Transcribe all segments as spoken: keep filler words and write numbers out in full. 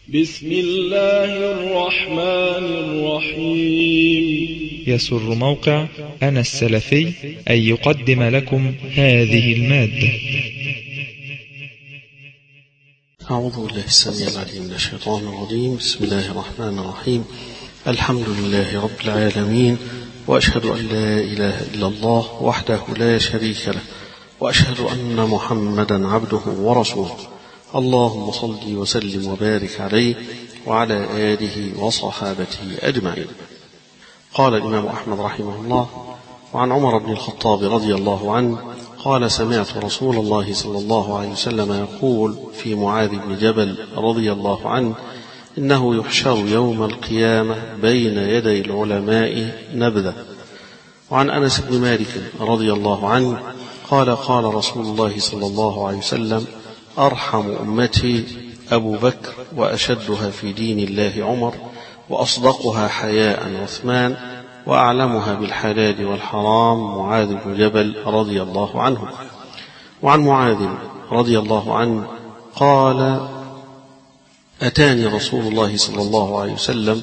بسم الله الرحمن الرحيم. يسر موقع أنا السلفي أن يقدم لكم هذه المادة. أعوذ بالله السميع العليم من الشيطان الرجيم. بسم الله الرحمن الرحيم. الحمد لله رب العالمين، وأشهد أن لا إله إلا الله وحده لا شريك له، وأشهد أن محمدا عبده ورسوله. اللهم صل وسلم وبارك عليه وعلى آله وصحابته أجمعين. قال الإمام أحمد رحمه الله: وعن عمر بن الخطاب رضي الله عنه قال: سمعت رسول الله صلى الله عليه وسلم يقول في معاذ بن جبل رضي الله عنه: إنه يحشر يوم القيامة بين يدي العلماء نبذة. وعن أنس بن مالك رضي الله عنه قال: قال رسول الله صلى الله عليه وسلم: أرحم أمتي أبو بكر، وأشدها في دين الله عمر، وأصدقها حياء عثمان، وأعلمها بالحلال والحرام معاذ بن جبل رضي الله عنه. وعن معاذ رضي الله عنه قال: أتاني رسول الله صلى الله عليه وسلم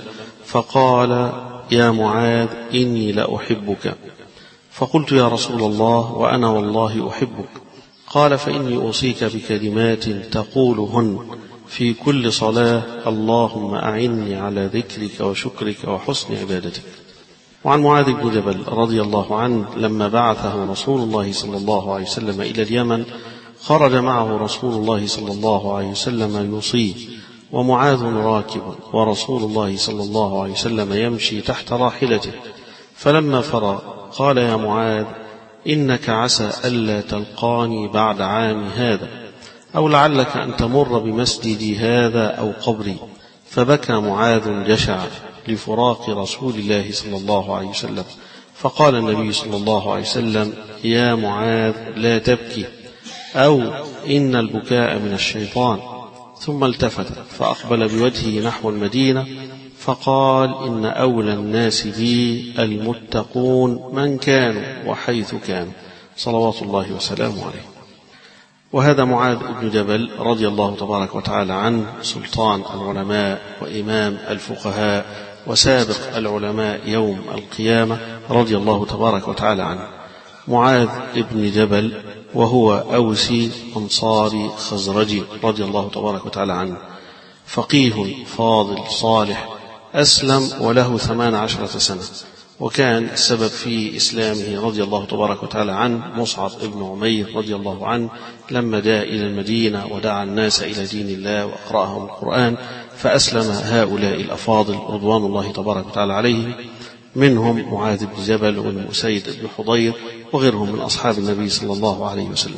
فقال: يا معاذ إني لأحبك. فقلت: يا رسول الله وأنا والله أحبك. قال: فإني أوصيك بكلمات تقولهن في كل صلاة: اللهم أعني على ذكرك وشكرك وحسن عبادتك. وعن معاذ بن جبل رضي الله عنه لما بعثه رسول الله صلى الله عليه وسلم إلى اليمن خرج معه رسول الله صلى الله عليه وسلم يوصيه، ومعاذ راكب، ورسول الله صلى الله عليه وسلم يمشي تحت راحلته. فلما فرغ قال: يا معاذ إنك عسى ألا تلقاني بعد عام هذا، أو لعلك أن تمر بمسجدي هذا أو قبري. فبكى معاذ جشعا لفراق رسول الله صلى الله عليه وسلم. فقال النبي صلى الله عليه وسلم: يا معاذ لا تبكي، أو إن البكاء من الشيطان. ثم التفت فأقبل بوجهه نحو المدينة فقال: إن أولى الناس بي المتقون من كانوا وحيث كانوا، صلوات الله وسلامه عليه. وهذا معاذ بن جبل رضي الله تبارك وتعالى عنه سلطان العلماء وإمام الفقهاء وسابق العلماء يوم القيامة رضي الله تبارك وتعالى عنه. معاذ بن جبل وهو أوسي أنصاري خزرجي رضي الله تبارك وتعالى عنه، فقيه فاضل صالح، أسلم وله ثمان عشرة سنة، وكان السبب في إسلامه رضي الله تبارك وتعالى عنه مصعب بن عمير رضي الله عنه لما جاء إلى المدينة ودعا الناس إلى دين الله وأقرأهم القرآن، فأسلم هؤلاء الأفاضل رضوان الله تبارك وتعالى عليهم، منهم معاذ بن جبل وابن أسيد بن حضير وغيرهم من أصحاب النبي صلى الله عليه وسلم.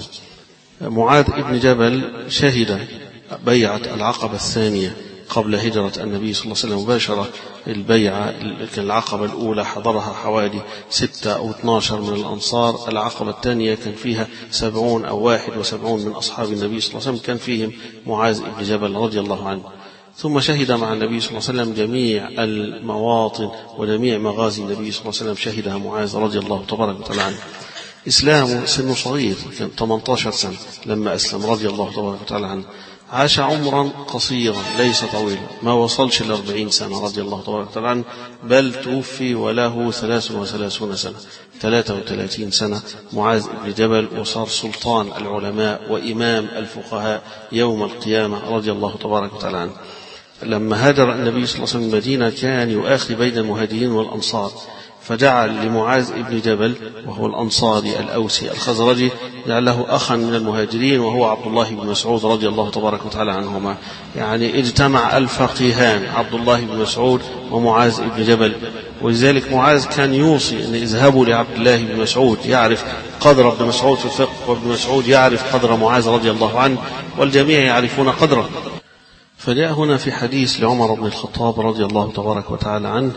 معاذ بن جبل شهد بيعة العقبة الثانية قبل هجرة النبي صلى الله عليه وسلم مباشرة. البيعة العقبة الأولى حضرها حوالي ستة أو اثنا عشر من الأنصار، العقبة الثانية كان فيها سبعون أو واحد وسبعون من أصحاب النبي صلى الله عليه وسلم، كان فيهم معاذ بن جبل رضي الله عنه. ثم شهد مع النبي صلى الله عليه وسلم جميع المواطن وجميع مغازي النبي صلى الله عليه وسلم شهدها معاذ رضي الله تبارك وتعالى عنه. إسلامه سنه صغير، كان ثمانية عشر سنة لما أسلم رضي الله تبارك وتعالى عنه. عاش عمرا قصيرا ليس طويلا، ما وصلش لأربعين سنة رضي الله تبارك وتعالى عنه، بل توفي وله ثلاث وثلاثون سنة، ثلاثة وثلاثين سنة معاذ بن جبل، وصار سلطان العلماء وإمام الفقهاء يوم القيامة رضي الله تبارك وتعالى عنه. لما هاجر النبي صلى الله عليه وسلم المدينة كان يؤاخي بين المهاجرين والأنصار، فجعل لمعاذ بن جبل وهو الأنصاري الأوسي الخزرجي جعل له أخا من المهاجرين وهو عبد الله بن مسعود رضي الله تبارك وتعالى عنهما. يعني اجتمع الفقيهان عبد الله بن مسعود ومعاذ بن جبل. ولذلك معاذ كان يوصي أن اذهبوا لعبد الله بن مسعود، يعرف قدر ابن مسعود في الفقه، وابن مسعود يعرف قدر معاذ رضي الله عنه، والجميع يعرفون قدره. فجاء هنا في حديث لعمر بن الخطاب رضي الله تبارك وتعالى عنه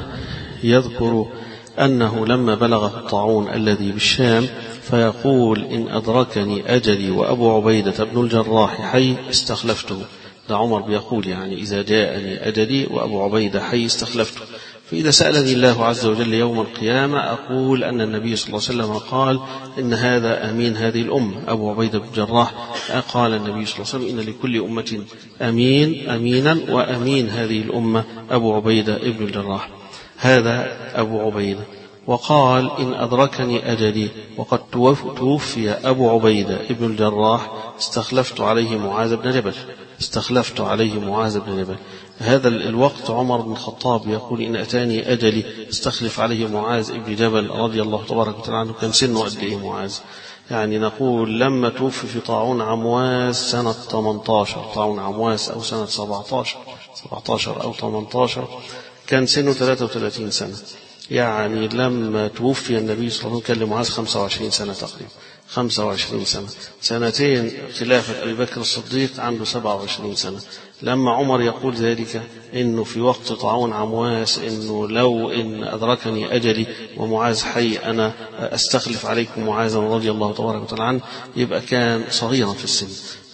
يذكر أنه لما بلغ الطاعون الذي بالشام فيقول: إن أدركني أجلي وأبو عبيدة بن الجراح حي استخلفته. ده عمر بيقول يعني إذا جاءني أجلي وأبو عبيدة حي استخلفته. فإذا سألني الله عز وجل يوم القيامة أقول أن النبي صلى الله عليه وسلم قال إن هذا أمين هذه الأمة أبو عبيدة بن الجراح. قال النبي صلى الله عليه وسلم إن لكل أمة أمين أمينا وأمين هذه الأمة أبو عبيدة بن الجراح. هذا أبو عبيدة. وقال إن أدركني أجلي وقد توفي أبو عبيدة بن الجراح استخلفت عليه معاذ بن جبل استخلفت عليه معاذ بن جبل. هذا الوقت عمر بن الخطاب يقول إن أتاني أجلي استخلف عليه معاذ بن جبل رضي الله تبارك وتعالى عنه. كان سنه قد إيه معاذ؟ يعني نقول لما توفي في طاعون عمواس سنة ثمانية عشر، طاعون عمواس أو سنة سبعة عشر سبعة عشر أو ثمانية عشر، كان سنه ثلاثة وثلاثين سنة. يعني لما توفي النبي صلى الله عليه وسلم كان لمعاذ خمسة وعشرين سنة تقريبا، خمسة وعشرين سنة، سنتين خلافة أبي بكر الصديق عنده سبعة وعشرين سنة. لما عمر يقول ذلك إنه في وقت طاعون عمواس إنه لو إن أدركني أجلي ومعاذ حي أنا أستخلف عليكم معاذا رضي الله تبارك وتعالى عنه، يبقى كان صغيرا في السن،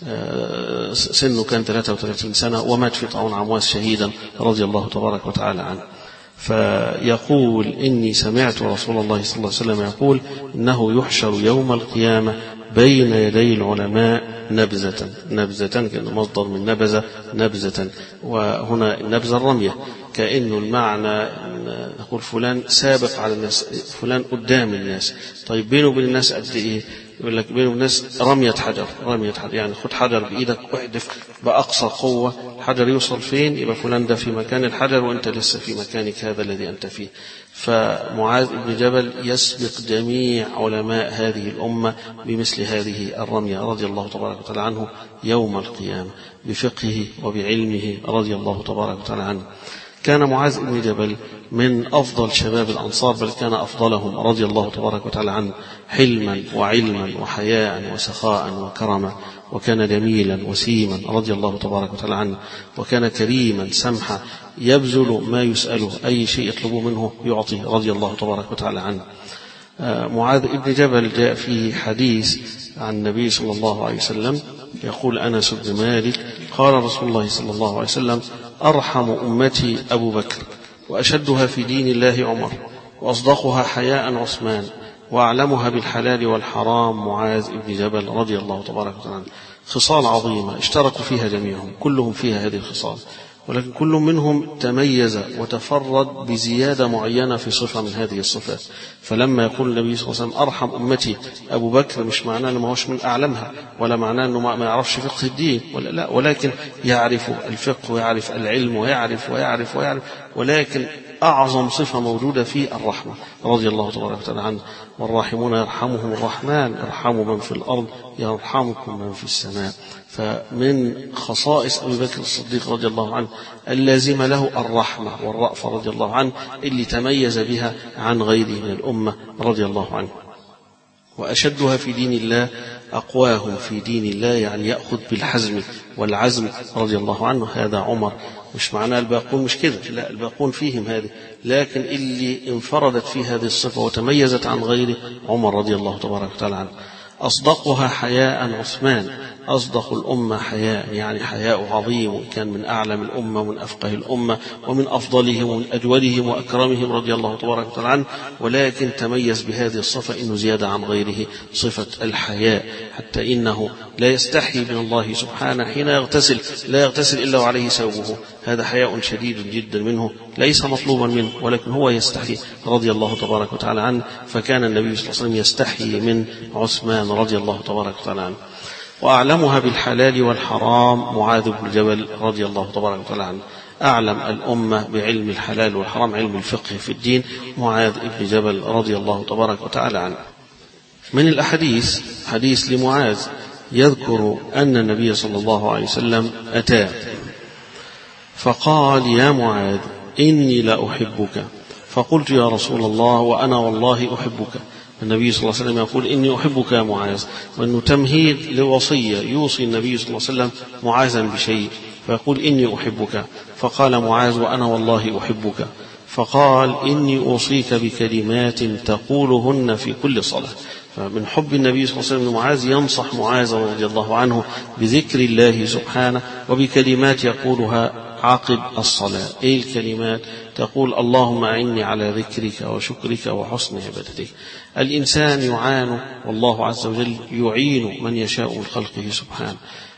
سنه كان ثلاثة وثلاثين سنة ومات في طاعون عمواس شهيدا رضي الله تبارك وتعالى عنه. فيقول إني سمعت رسول الله صلى الله عليه وسلم يقول إنه يحشر يوم القيامة بين يدي العلماء نبذة. نبذة كأنه مصدر من نبذة، نبذة، وهنا النبذة الرمية، كأنه المعنى نقول فلان سابق على الناس، فلان قدام الناس. طيب بينه وبين الناس قد إيه؟ يقول لك بينه وبين الناس رمية حجر، رمية حجر، يعني خد حجر بإيدك واحدف بأقصى قوة، الحجر يوصل فين يبقى فلان ده في مكان الحجر وأنت لسه في مكانك هذا الذي أنت فيه. فمعاذ بن جبل يسبق جميع علماء هذه الأمة بمثل هذه الرمية رضي الله تبارك وتعالى عنه يوم القيامة بفقهه وبعلمه رضي الله تبارك وتعالى عنه. كان معاذ بن جبل من أفضل شباب الأنصار، بل كان أفضلهم رضي الله تبارك وتعالى عنه حلما وعلما وحياء وسخاء وكرما، وكان جميلا وسيما رضي الله تبارك وتعالى عنه، وكان كريما سمحا يبذل ما يسأله، أي شيء يطلبه منه يعطي رضي الله تبارك وتعالى عنه. معاذ بن جبل جاء في حديث عن النبي صلى الله عليه وسلم يقول أنس بن مالك قال رسول الله صلى الله عليه وسلم أرحم أمتي أبو بكر، وأشدها في دين الله عمر، وأصدقها حياء عثمان، وأعلمها بالحلال والحرام معاذ بن جبل رضي الله تبارك وتعالى عنه. خصال عظيمة اشتركوا فيها جميعهم، كلهم فيها هذه الخصال، ولكن كل منهم تميز وتفرد بزيادة معينة في صفة من هذه الصفات. فلما يقول النبي صلى الله عليه وسلم أرحم أمتي أبو بكر، مش معناه أنه ما هوش من أعلمها، ولا معناه أنه ما يعرفش فقه الدين، ولا لا، ولكن يعرف الفقه ويعرف العلم ويعرف ويعرف ويعرف، ولكن أعظم صفة موجودة في الرحمة رضي الله تبارك وتعالى عنه. والراحمون يرحمهم الرحمن ارحموا من في الأرض يرحمكم من في السماء. فمن خصائص أبي بكر الصديق رضي الله عنه اللازم له الرحمة والرأفة رضي الله عنه، اللي تميز بها عن غيره من الأمة رضي الله عنه. وأشدها في دين الله أقواهم في دين الله، يعني يأخذ بالحزم والعزم رضي الله عنه. هذا عمر، مش معناه الباقون مش كده، لا، الباقون فيهم هذه، لكن اللي انفردت في هذه الصفة وتميزت عن غيره عمر رضي الله تبارك وتعالى عنه. أصدقها حياء عثمان، أصدق الأمة حياء، يعني حياء عظيم، وكان من أعلم الأمة ومن أفقه الأمة ومن أفضلهم ومن أجودهم وأكرمهم رضي الله تبارك وتعالى عنه، ولكن تميز بهذه الصفة إنه زيادة عن غيره صفة الحياء، حتى إنه لا يستحي من الله سبحانه حين يغتسل، لا يغتسل إلا وعليه ثوبه. هذا حياء شديد جدا منه، ليس مطلوبا منه، ولكن هو يستحي رضي الله تبارك وتعالى عنه. فكان النبي صلى الله عليه وسلم يستحي من عثمان رضي الله تبارك وتعالى عنه. وأعلمها بالحلال والحرام معاذ بن جبل رضي الله تبارك وتعالى عنه. أعلم الأمة بعلم الحلال والحرام، علم الفقه في الدين، معاذ بن جبل رضي الله تبارك وتعالى عنه. من الأحاديث حديث لمعاذ يذكر أن النبي صلى الله عليه وسلم أتى فقال يا معاذ إني لا أحبك، فقلت يا رسول الله وأنا والله أحبك. النبي صلى الله عليه وسلم يقول إني أحبك يا معاذ، وأنه تمهيد لوصية يوصي النبي صلى الله عليه وسلم معاذا بشيء، فيقول إني أحبك. فقال معاذ وأنا والله أحبك. فقال إني أوصيك بكلمات تقولهن في كل صلاة. فمن حب النبي صلى الله عليه وسلم معاذ ينصح معاذ رضي الله عنه بذكر الله سبحانه وبكلمات يقولها عقب الصلاة. إيه الكلمات؟ تقول اللهم أعني على ذكرك وشكرك وحسن عبادتك. الإنسان يعان والله عز وجل يعين من يشاء من خلقه سبحانه.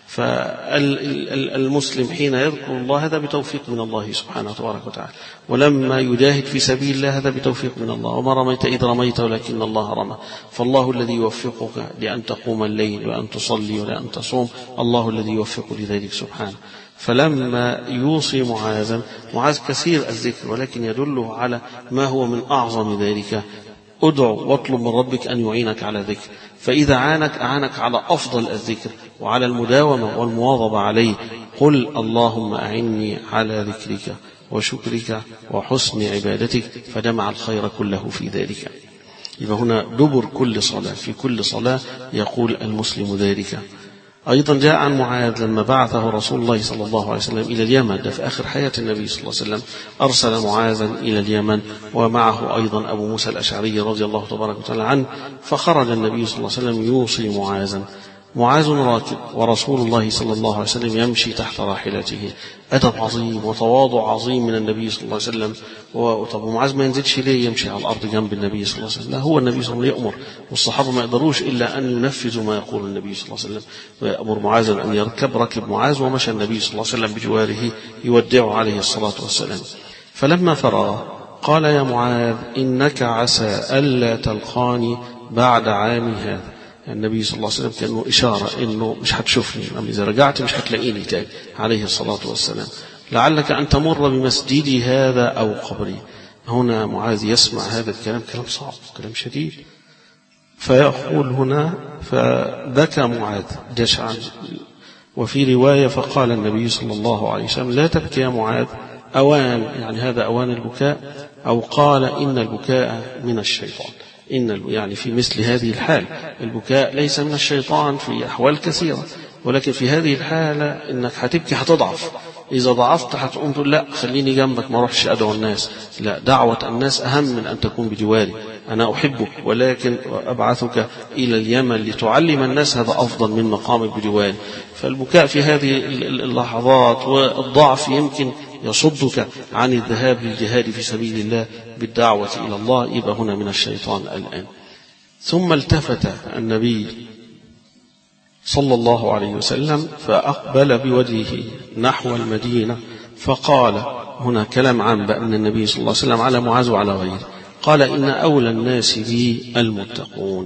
فالمسلم حين يذكر الله هذا بتوفيق من الله سبحانه وتبارك وتعالى، ولما يجاهد في سبيل الله هذا بتوفيق من الله. وما رميت إذ رميت ولكن الله رمى. فالله الذي يوفقك لأن تقوم الليل وأن تصلي ولأن تصوم، الله الذي يوفق لذلك سبحانه. فلما يوصي معاذا، معاذ كثير الذكر ولكن يدله على ما هو من أعظم ذلك، ادعو واطلب من ربك أن يعينك على ذكر. فإذا عانك أعانك على أفضل الذكر وعلى المداومة والمواظبة عليه. قل اللهم أعني على ذكرك وشكرك وحسن عبادتك، فجمع الخير كله في ذلك. يبقى هنا دبر كل صلاة، في كل صلاة يقول المسلم ذلك. أيضا جاء عن معاذ لما بعثه رسول الله صلى الله عليه وسلم إلى اليمن، ده في آخر حياة النبي صلى الله عليه وسلم، أرسل معاذا إلى اليمن ومعه أيضا أبو موسى الأشعري رضي الله تبارك وتعالى عنه. فخرج النبي صلى الله عليه وسلم يوصي معاذا. معاذ راكب ورسول الله صلى الله عليه وسلم يمشي تحت راحلته. أدب عظيم وتواضع عظيم من النبي صلى الله عليه وسلم. طب معاذ ما ينزلش ليه يمشي على الأرض جنب النبي صلى الله عليه وسلم؟ لا، هو النبي صلى الله عليه وسلم يأمر، والصحابة ما يقدروش إلا أن ينفذوا ما يقول النبي صلى الله عليه وسلم، ويأمر معاذا أن يركب. ركب معاذ ومشى النبي صلى الله عليه وسلم بجواره يودعه عليه الصلاة والسلام. فلما فرغ قال يا معاذ إنك عسى ألا تلقاني بعد عامي هذا. النبي صلى الله عليه وسلم كأنه إشارة إنه مش هتشوفني، إذا رجعت مش هتلاقيني تاني عليه الصلاة والسلام. لعلك أن تمر بمسجدي هذا أو قبري. هنا معاذ يسمع هذا الكلام، كلام صعب، كلام شديد. فيقول هنا فبكى معاذ جشعا. وفي رواية فقال النبي صلى الله عليه وسلم لا تبكي يا معاذ، أوان، يعني هذا أوان البكاء. أو قال إن البكاء من الشيطان. إن يعني في مثل هذه الحال البكاء ليس من الشيطان في أحوال كثيرة، ولكن في هذه الحالة إنك هتبكي هتضعف. إذا ضعفت هتقوم تقول لا خليني جنبك ما أروحش أدعو الناس. لا، دعوة الناس أهم من أن تكون بجواري. أنا أحبك ولكن أبعثك إلى اليمن لتعلم الناس، هذا أفضل من مقامك بجواري. فالبكاء في هذه اللحظات والضعف يمكن يصدك عن الذهاب للجهاد في سبيل الله بالدعوة إلى الله، يبقى هنا من الشيطان الآن. ثم التفت النبي صلى الله عليه وسلم فأقبل بوجهه نحو المدينة فقال، هنا كلام عام بأن النبي صلى الله عليه وسلم على معاذ وعلى غيره، قال إن أولى الناس بي المتقون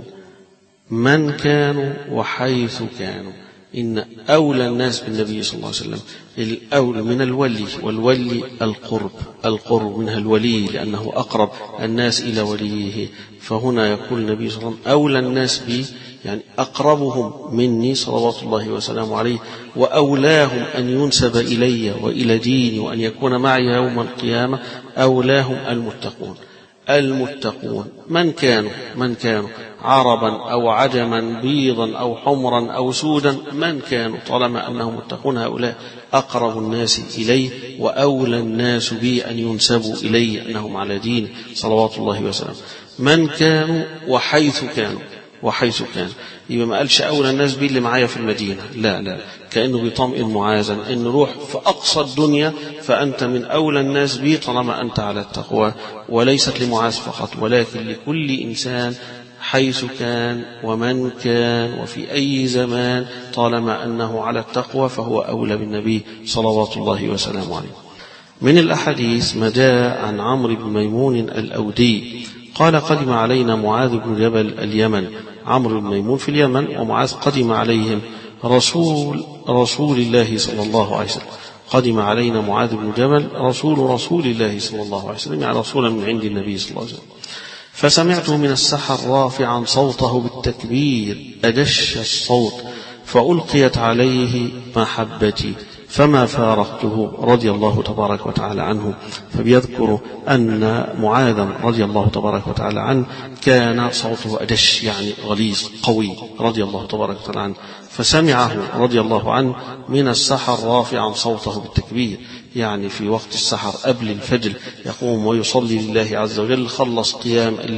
من كانوا وحيث كانوا. إن أولى الناس بالنبي صلى الله عليه وسلم الأولى من الولي، والولي القرب، القرب منها الولي لأنه أقرب الناس إلى وليه. فهنا يقول النبي صلى الله عليه وسلم أولى الناس بي، يعني أقربهم مني صلوات الله وسلامه عليه، وأولاهم أن ينسب إلي وإلى ديني وأن يكون معي يوم القيامة أولاهم المتقون. المتقون من كانوا من كانوا عربا أو عجما، بيضا أو حمرا أو سودا، من كانوا طالما أنهم متقون هؤلاء أقرب الناس إليه وأولى الناس بي أن ينسبوا إلي أنهم على دين صلوات الله وسلامه. من كانوا وحيث كانوا، وحيث كان يبقى ما قالش أولى الناس بي اللي معايا في المدينة، لا لا، كأنه بيطمئن معاذا إن روح في أقصى الدنيا فأنت من أولى الناس بي طالما أنت على التقوى. وليست لمعاذ فقط ولكن لكل إنسان حيث كان ومن كان وفي أي زمان طالما أنه على التقوى فهو أولى بالنبي صلوات الله وسلامه عليه. من الأحاديث ما جاء عن عمرو بن ميمون الأودي قال قدم علينا معاذ بن جبل اليمن. عمرو بن ميمون في اليمن ومعاذ قدم عليهم رسول رسول الله صلى الله عليه وسلم. قدم علينا معاذ بن جبل رسول رسول الله صلى الله عليه وسلم، يعني رسولا من عند النبي صلى الله عليه وسلم. فسمعته من السحر رافعا صوته بالتكبير أدش الصوت، فألقيت عليه محبتي فما فارقته رضي الله تبارك وتعالى عنه. فبيذكر أن معاذا رضي الله تبارك وتعالى عنه كان صوته أدش، يعني غليظ قوي رضي الله تبارك وتعالى عنه. فسمعه رضي الله عنه من السحر رافعا صوته بالتكبير، يعني في وقت السحر قبل الفجر يقوم ويصلي لله عز وجل، خلص قيام الليل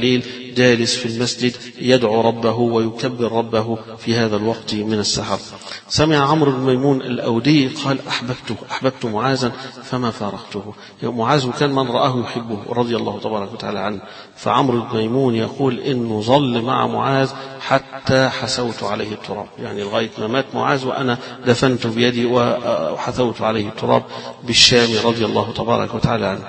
جالس في المسجد يدعو ربه ويكبر ربه في هذا الوقت من السحر. سمع عمرو بن ميمون الأودي قال أحببته أحببت معاذا فما فارقته. معاذ كان من رآه يحبه رضي الله تبارك وتعالى عنه. فعمرو بن ميمون يقول إنه ظل مع معاذ حتى حثوت عليه التراب، يعني لغاية ما مات معاذ وأنا دفنت بيدي وحثوت عليه التراب بالشام رضي الله تبارك وتعالى عنه.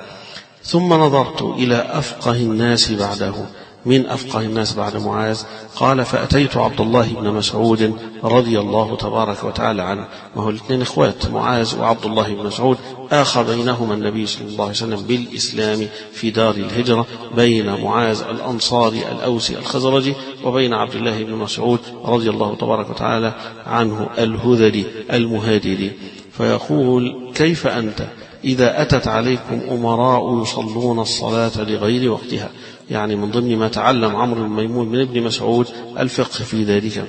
ثم نظرت إلى أفقه الناس بعده. من أفقه الناس بعد معاذ؟ قال فأتيت عبد الله بن مسعود رضي الله تبارك وتعالى عنه. وهو الاثنين إخوات، معاذ وعبد الله بن مسعود، آخى بينهما النبي صلى الله عليه وسلم بالإسلام في دار الهجرة، بين معاذ الأنصاري الأوسي الخزرجي وبين عبد الله بن مسعود رضي الله تبارك وتعالى عنه الهذلي المهاجري. فيقول كيف أنت إذا أتت عليكم أمراء يصلون الصلاة لغير وقتها؟ يعني من ضمن ما تعلم عمرو بن ميمون من ابن مسعود الفقه في ذلك.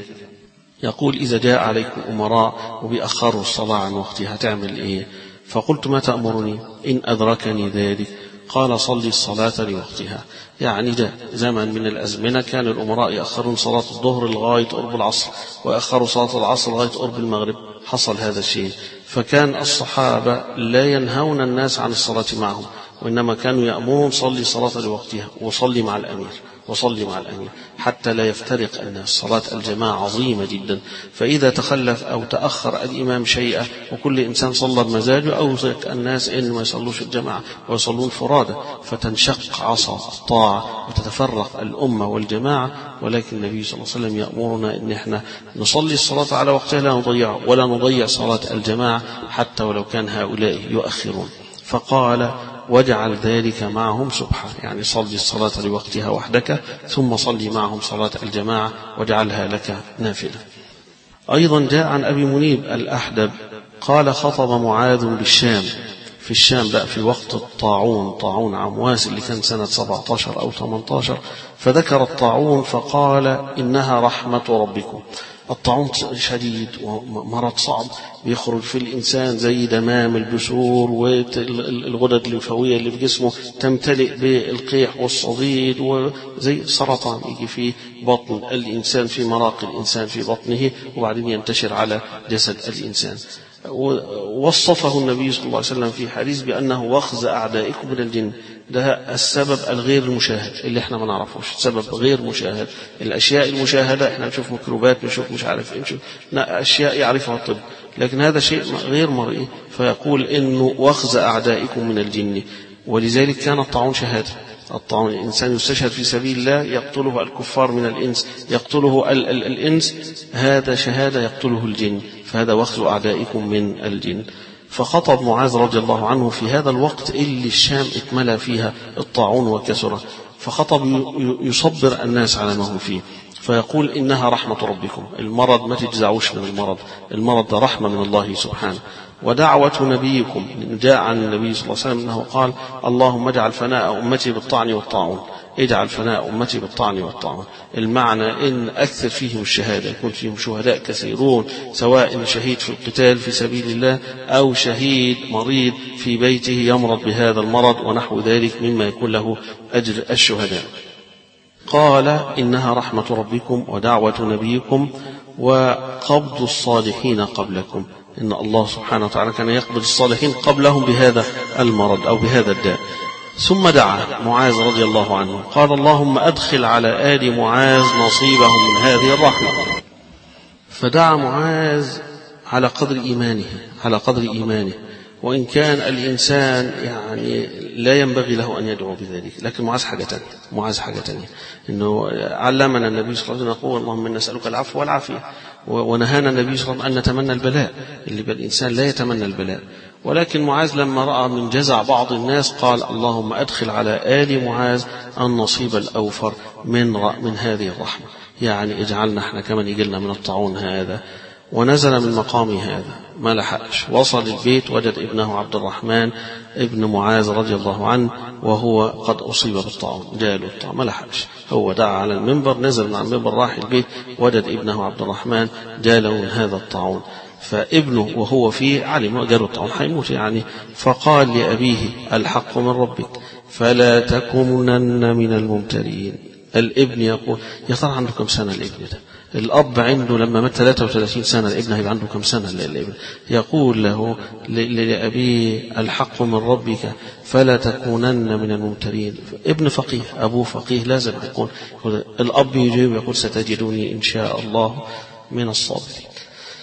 يقول إذا جاء عليكم أمراء وبيأخروا الصلاة عن وقتها تعمل إيه؟ فقلت ما تأمرني إن أدركني ذلك؟ قال صلي الصلاة لوقتها. يعني ده زمن من الأزمنة كان الأمراء يأخرون صلاة الظهر لغاية قرب العصر، ويأخروا صلاة العصر لغاية قرب المغرب. حصل هذا الشيء، فكان الصحابة لا ينهون الناس عن الصلاة معهم، وإنما كانوا يأمرون صلي صلاة لوقتها وصلي مع الأمير وصلي مع الأمير حتى لا يفترق الناس. صلاة الجماعة عظيمة جدا، فإذا تخلف أو تأخر الإمام شيئا وكل إنسان صلى بمزاجه أوزك الناس إن ما يصلوش الجماعة ويصلون فرادى، فتنشق عصا الطاعة وتتفرق الأمة والجماعة. ولكن النبي صلى الله عليه وسلم يأمرنا إن إحنا نصلي الصلاة على وقتها لا نضيع ولا نضيع صلاة الجماعة حتى ولو كان هؤلاء يؤخرون. فقال واجعل ذلك معهم سبحة، يعني صلي الصلاة لوقتها وحدك ثم صلي معهم صلاة الجماعة واجعلها لك نافلة. أيضا جاء عن أبي منيب الأحدب قال خطب معاذ بالشام، في الشام بقى في وقت الطاعون، طاعون عمواس اللي كان سنة سبعة عشر أو ثمانية عشر، فذكر الطاعون فقال إنها رحمة ربكم. الطاعون شديد ومرض صعب بيخرج في الإنسان زي دمام البثور، والغدد الليمفاوية اللي في جسمه تمتلئ بالقيح والصديد، وزي سرطان يجي في بطن الإنسان، في مراق الإنسان في بطنه، وبعدين ينتشر على جسد الإنسان. ووصفه النبي صلى الله عليه وسلم في حديث بأنه وخز أعدائكم من الجن. ده السبب الغير المشاهد اللي احنا ما نعرفوش، سبب غير مشاهد. الأشياء المشاهدة احنا نشوف ميكروبات، نشوف مش عارف نشوف أشياء يعرفها الطب، لكن هذا شيء غير مرئي. فيقول إنه وخز أعدائكم من الجن، ولذلك كان الطاعون شهادة. الطاعون الإنسان يستشهد في سبيل الله يقتله الكفار من الإنس، يقتله ال ال الإنس، هذا شهادة يقتله الجن، فهذا وخز أعدائكم من الجن. فخطب معاذ رضي الله عنه في هذا الوقت اللي الشام اتملى فيها الطاعون وكسره، فخطب يصبر الناس على ما هم فيه، فيقول إنها رحمة ربكم. المرض ما تجزعوش من المرض، المرض ده رحمة من الله سبحانه. ودعوة نبيكم، جاء عن النبي صلى الله عليه وسلم أنه قال اللهم اجعل فناء أمتي بالطعن والطاعون، اجعل فناء أمتي بالطعن والطاعون. المعنى إن أكثر فيهم الشهادة، يكون فيهم شهداء كثيرون، سواء شهيد في القتال في سبيل الله أو شهيد مريض في بيته يمرض بهذا المرض ونحو ذلك مما يكون له أجر الشهداء. قال إنها رحمة ربكم ودعوة نبيكم وقبض الصالحين قبلكم، إن الله سبحانه وتعالى كان يقبض الصالحين قبلهم بهذا المرض أو بهذا الداء. ثم دعا معاذ رضي الله عنه قال اللهم أدخل على آل معاذ نصيبهم من هذه الرحمة. فدعا معاذ على قدر إيمانه، على قدر إيمانه، وإن كان الإنسان يعني لا ينبغي له أن يدعو بذلك، لكن معاذ حاجة تانية، معاذ حاجة تانية، إنه علمنا النبي صلى الله عليه وسلم يقول اللهم إنا نسألك العفو والعافية، ونهانا النبي صلى الله عليه وسلم أن نتمنى البلاء، اللي بالإنسان لا يتمنى البلاء. ولكن معاذ لما رأى من جزع بعض الناس قال اللهم أدخل على آل معاذ النصيب الأوفر من من هذه الرحمة، يعني اجعلنا احنا كمان يجلنا من الطاعون هذا. ونزل من مقام هذا ما لحقش، وصل البيت وجد ابنه عبد الرحمن ابن معاذ رضي الله عنه وهو قد أصيب بالطاعون، جاله الطاعون ما لحقش، هو دعا على المنبر، نزل من المنبر راح البيت وجد ابنه عبد الرحمن جاله من هذا الطاعون. فابنه وهو فيه علم جاله الطاعون حيموت يعني، فقال لأبيه الحق من ربك فلا تكونن من الممترين. الابن يقول يا ترى عنده كم سنة الابن ده؟ الأب عنده لما مات ثلاثة وثلاثين سنة، الابن هيبقى عنده كم سنة الابن؟ يقول له لأبيه الحق من ربك فلا تكونن من الممترين. ابن فقيه، أبوه فقيه، لازم يكون. الأب يجيب يقول ستجدوني إن شاء الله من الصابرين.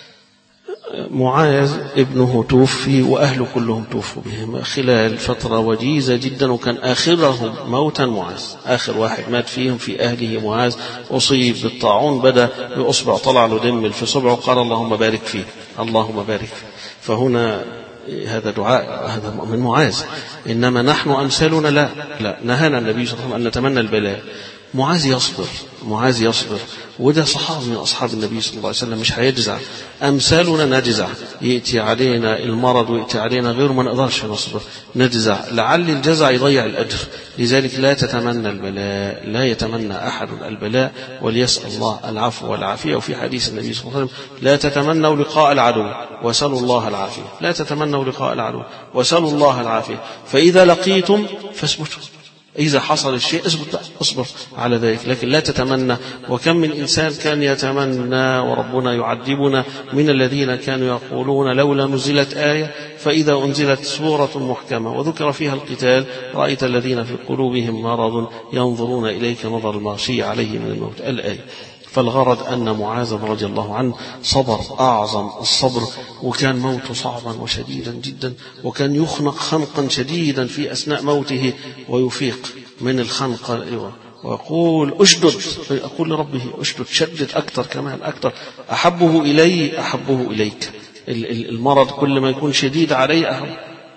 معاذ ابنه توفي وأهله كلهم توفوا بهم خلال فترة وجيزة جدا، وكان آخرهم موتا معاذ، آخر واحد مات فيهم في أهله معاذ، أصيب بالطاعون، بدأ بأصبع طلع له دم في صبعه، قال اللهم بارك فيه، اللهم بارك فيه. فهنا هذا دعاء، هذا من معاذ. إنما نحن أمثالنا لا لا نهانا النبي صلى الله عليه وسلم أن نتمنى البلاء. معاذ يصبر، معاذ يصبر، وده صحابي من أصحاب النبي صلى الله عليه وسلم، مش هيجزع. أمثالنا نجزع، يأتي علينا المرض ويأتي علينا غيره ما نقدرش نصبر، نجزع، لعل الجزع يضيع الأجر. لذلك لا تتمنى البلاء، لا يتمنى أحد البلاء، وليسأل الله العفو والعافية. وفي حديث النبي صلى الله عليه وسلم لا تتمنوا لقاء العدو وسلوا الله العافية، لا تتمنوا لقاء العدو وسلوا الله العافية، فإذا لقيتم فاثبتوا، إذا حصل الشيء اثبت اصبر على ذلك، لكن لا تتمنى. وكم من إنسان كان يتمنى وربنا يعذبنا من الذين كانوا يقولون لولا نزلت آية، فإذا أنزلت سورة محكمة وذكر فيها القتال رأيت الذين في قلوبهم مرض ينظرون إليك نظر المغشي عليه من الموت، الآية. فالغرض أن معاذ رضي الله عنه صبر أعظم الصبر، وكان موته صعبا وشديدا جدا، وكان يخنق خنقا شديدا في أثناء موته ويفيق من الخنق ويقول أشدد، أقول لربه أشدد، شدد أكثر كمان أكثر، أحبه إلي أحبه إليك. المرض كل ما يكون شديد عليه أحب.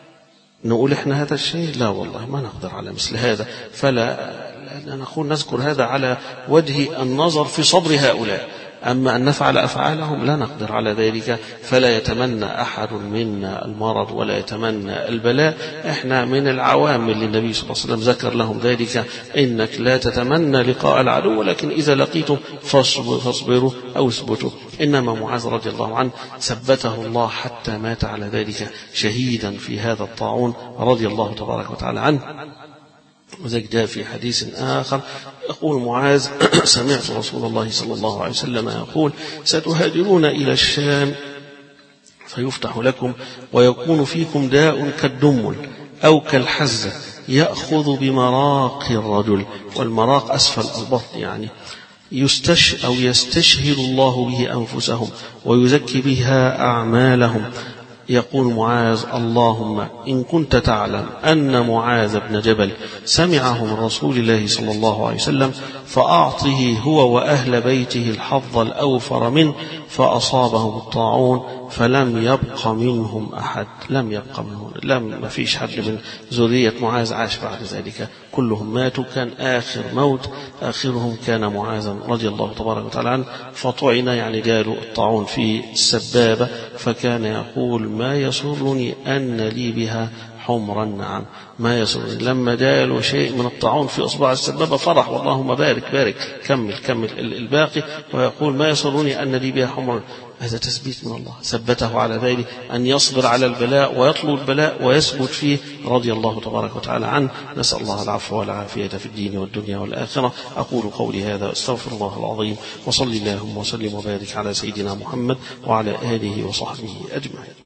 نقول إحنا هذا الشيء؟ لا والله ما نقدر على مثل هذا. فلا نقول نذكر هذا على وجه النظر في صبر هؤلاء، أما أن نفعل أفعالهم لا نقدر على ذلك. فلا يتمنى أحد منا المرض ولا يتمنى البلاء. إحنا من العوام اللي النبي صلى الله عليه وسلم ذكر لهم ذلك، إنك لا تتمنى لقاء العدو، ولكن إذا لقيتم فاصبروا أو اثبتوا. إنما معاذ رضي الله عنه ثبته الله حتى مات على ذلك شهيدا في هذا الطاعون رضي الله تبارك وتعالى عنه. وذلك جاء في حديث آخر يقول معاذ سمعت رسول الله صلى الله عليه وسلم يقول ستهاجرون إلى الشام فيفتح لكم ويكون فيكم داء كالدمل أو كالحزة يأخذ بمراق الرجل، والمراق أسفل البطن، يعني يستش أو يستشهد الله به أنفسهم ويزكي بها أعمالهم. يقول معاذ اللهم إن كنت تعلم أن معاذ بن جبل سمعه من رسول الله صلى الله عليه وسلم فأعطه هو وأهل بيته الحظ الأوفر منه، فأصابهم الطاعون فلم يبق منهم أحد، لم يبق منهم، لم ما فيش حد من ذرية معاذ عاش بعد ذلك، كلهم ماتوا. كان آخر موت آخرهم كان معاذ رضي الله تبارك وتعالى عنه، فطعن يعني جاله الطاعون في السبابة، فكان يقول ما يسرني أن لي بها حمر النعم، ما يسرني. لما جاله شيء من الطاعون في أصبع السبابة فرح واللهم بارك بارك كمل كمل الباقي، ويقول ما يسرني أن لي بها حمر. هذا تثبيت من الله، ثبته على ذلك أن يصبر على البلاء ويطلب البلاء ويثبت فيه رضي الله تبارك وتعالى عنه. نسأل الله العفو والعافية في الدين والدنيا والآخرة. أقول قولي هذا أستغفر الله العظيم، وصلي اللهم وسلم وبارك على سيدنا محمد وعلى آله وصحبه أجمعين.